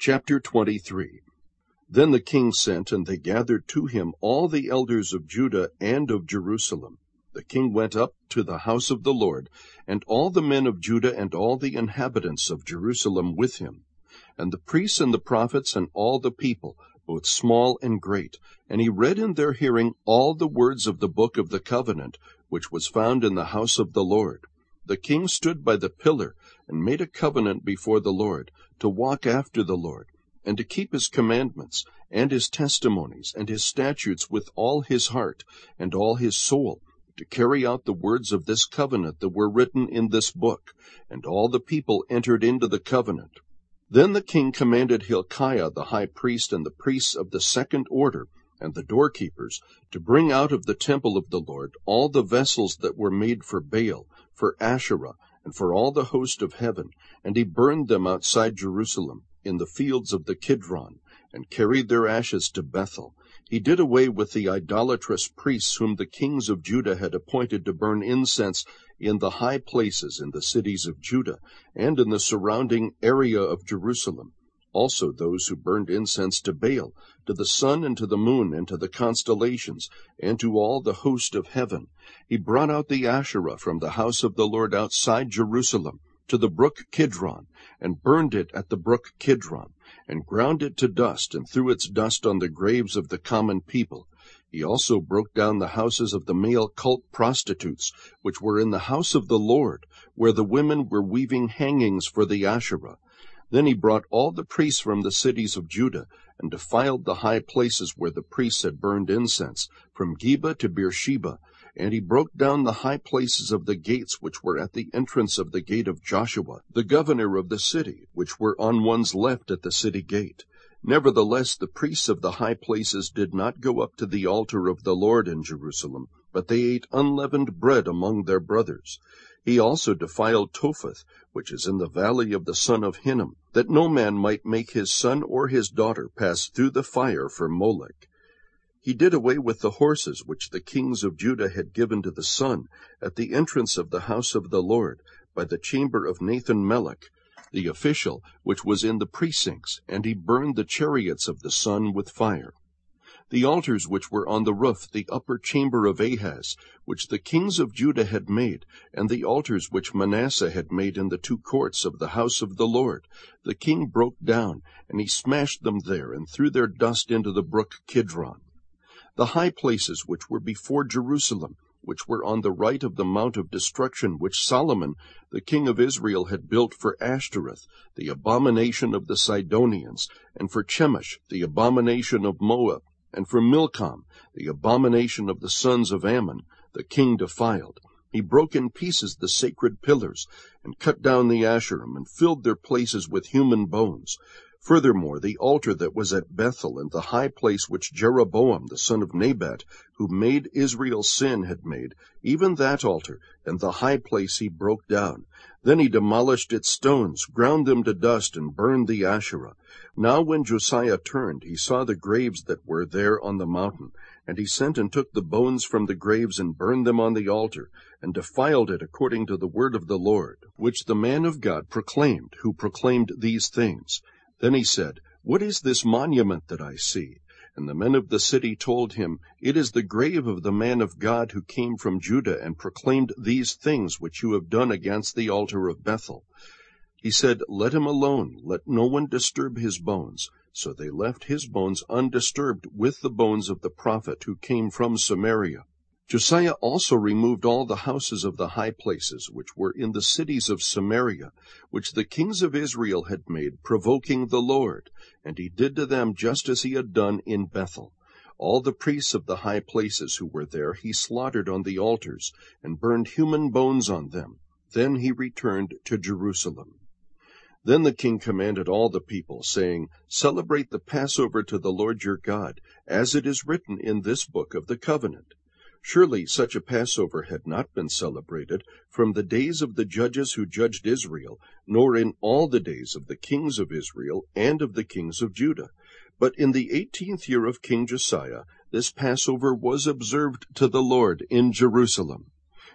Chapter 23. Then the king sent, and they gathered to him all the elders of Judah and of Jerusalem. The king went up to the house of the Lord, and all the men of Judah and all the inhabitants of Jerusalem with him, and the priests and the prophets and all the people, both small and great. And he read in their hearing all the words of the book of the covenant, which was found in the house of the Lord. The king stood by the pillar, and made a covenant before the Lord, to walk after the Lord, and to keep his commandments, and his testimonies, and his statutes with all his heart, and all his soul, to carry out the words of this covenant that were written in this book. And all the people entered into the covenant. Then the king commanded Hilkiah the high priest, and the priests of the second order, and the doorkeepers, to bring out of the temple of the Lord all the vessels that were made for Baal, for Asherah, and for all the host of heaven. And he burned them outside Jerusalem, in the fields of the Kidron, and carried their ashes to Bethel. He did away with the idolatrous priests whom the kings of Judah had appointed to burn incense in the high places in the cities of Judah, and in the surrounding area of Jerusalem. Also those who burned incense to Baal, to the sun and to the moon and to the constellations, and to all the host of heaven. He brought out the Asherah from the house of the Lord outside Jerusalem, to the brook Kidron, and burned it at the brook Kidron, and ground it to dust, and threw its dust on the graves of the common people. He also broke down the houses of the male cult prostitutes, which were in the house of the Lord, where the women were weaving hangings for the Asherah. Then he brought all the priests from the cities of Judah, and defiled the high places where the priests had burned incense, from Geba to Beersheba. And he broke down the high places of the gates which were at the entrance of the gate of Joshua, the governor of the city, which were on one's left at the city gate. Nevertheless, the priests of the high places did not go up to the altar of the Lord in Jerusalem, but they ate unleavened bread among their brothers. He also defiled Topheth, which is in the valley of the son of Hinnom, that no man might make his son or his daughter pass through the fire for Molech. He did away with the horses which the kings of Judah had given to the sun at the entrance of the house of the Lord, by the chamber of Nathan-Melech, the official, which was in the precincts, and he burned the chariots of the sun with fire. The altars which were on the roof, the upper chamber of Ahaz, which the kings of Judah had made, and the altars which Manasseh had made in the two courts of the house of the Lord, the king broke down, and he smashed them there, and threw their dust into the brook Kidron. The high places which were before Jerusalem, which were on the right of the mount of destruction, which Solomon, the king of Israel, had built for Ashtoreth, the abomination of the Sidonians, and for Chemosh, the abomination of Moab, and for Milcom, the abomination of the sons of Ammon, the king defiled. He broke in pieces the sacred pillars, and cut down the Asherim, and filled their places with human bones. Furthermore, the altar that was at Bethel, and the high place which Jeroboam the son of Nebat, who made Israel sin, had made, even that altar and the high place he broke down. Then he demolished its stones, ground them to dust, and burned the Asherah. Now when Josiah turned, he saw the graves that were there on the mountain, and he sent and took the bones from the graves, and burned them on the altar, and defiled it according to the word of the Lord, which the man of God proclaimed, who proclaimed these things. Then he said, What is this monument that I see? And the men of the city told him, It is the grave of the man of God who came from Judah, and proclaimed these things which you have done against the altar of Bethel. He said, Let him alone, let no one disturb his bones. So they left his bones undisturbed with the bones of the prophet who came from Samaria. Josiah also removed all the houses of the high places which were in the cities of Samaria, which the kings of Israel had made, provoking the Lord, and he did to them just as he had done in Bethel. All the priests of the high places who were there he slaughtered on the altars, and burned human bones on them. Then he returned to Jerusalem. Then the king commanded all the people, saying, Celebrate the Passover to the Lord your God, as it is written in this book of the covenant. Surely such a Passover had not been celebrated from the days of the judges who judged Israel, nor in all the days of the kings of Israel and of the kings of Judah. But in the 18th year of King Josiah, this Passover was observed to the Lord in Jerusalem.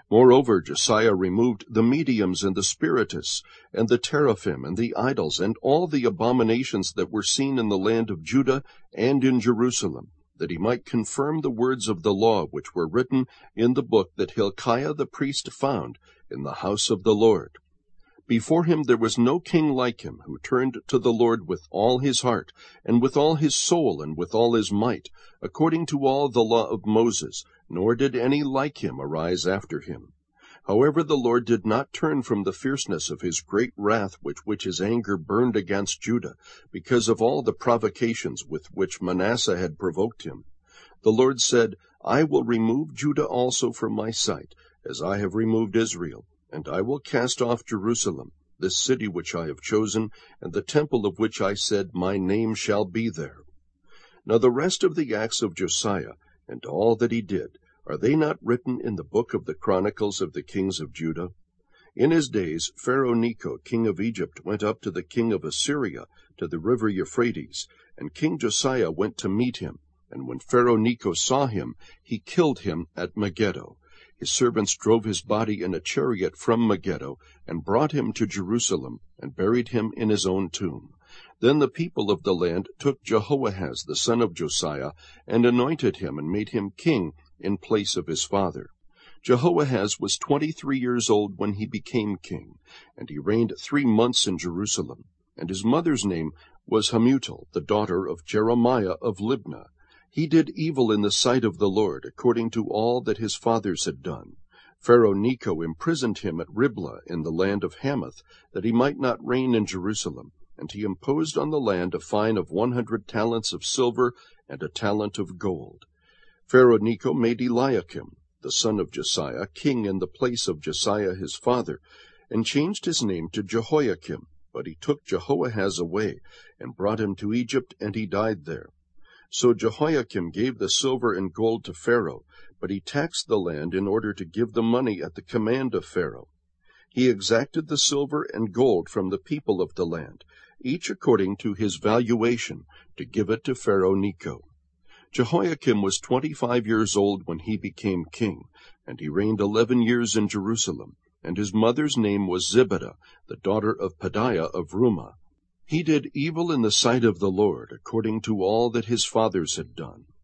Moreover, Josiah removed the mediums and the spiritists, and the teraphim, and the idols, and all the abominations that were seen in the land of Judah and in Jerusalem, that he might confirm the words of the law which were written in the book that Hilkiah the priest found in the house of the Lord. Before him there was no king like him, who turned to the Lord with all his heart, and with all his soul, and with all his might, according to all the law of Moses, nor did any like him arise after him. However, the Lord did not turn from the fierceness of his great wrath with which his anger burned against Judah, because of all the provocations with which Manasseh had provoked him. The Lord said, I will remove Judah also from my sight, as I have removed Israel, and I will cast off Jerusalem, this city which I have chosen, and the temple of which I said, My name shall be there. Now the rest of the acts of Josiah, and all that he did, are they not written in the book of the Chronicles of the kings of Judah? In his days Pharaoh Necho, king of Egypt, went up to the king of Assyria, to the river Euphrates, and King Josiah went to meet him. And when Pharaoh Necho saw him, he killed him at Megiddo. His servants drove his body in a chariot from Megiddo, and brought him to Jerusalem, and buried him in his own tomb. Then the people of the land took Jehoahaz the son of Josiah, and anointed him, and made him king in place of his father. Jehoahaz was 23 years old when he became king, and he reigned 3 months in Jerusalem. And his mother's name was Hamutal, the daughter of Jeremiah of Libnah. He did evil in the sight of the Lord, according to all that his fathers had done. Pharaoh Necho imprisoned him at Riblah in the land of Hamath, that he might not reign in Jerusalem, and he imposed on the land a fine of 100 talents of silver and a talent of gold. Pharaoh Necho made Eliakim, the son of Josiah, king in the place of Josiah his father, and changed his name to Jehoiakim. But he took Jehoahaz away, and brought him to Egypt, and he died there. So Jehoiakim gave the silver and gold to Pharaoh, but he taxed the land in order to give the money at the command of Pharaoh. He exacted the silver and gold from the people of the land, each according to his valuation, to give it to Pharaoh Necho. Jehoiakim was 25 years old when he became king, and he reigned 11 years in Jerusalem, and his mother's name was Zibidah, the daughter of Pedaiah of Rumah. He did evil in the sight of the Lord, according to all that his fathers had done.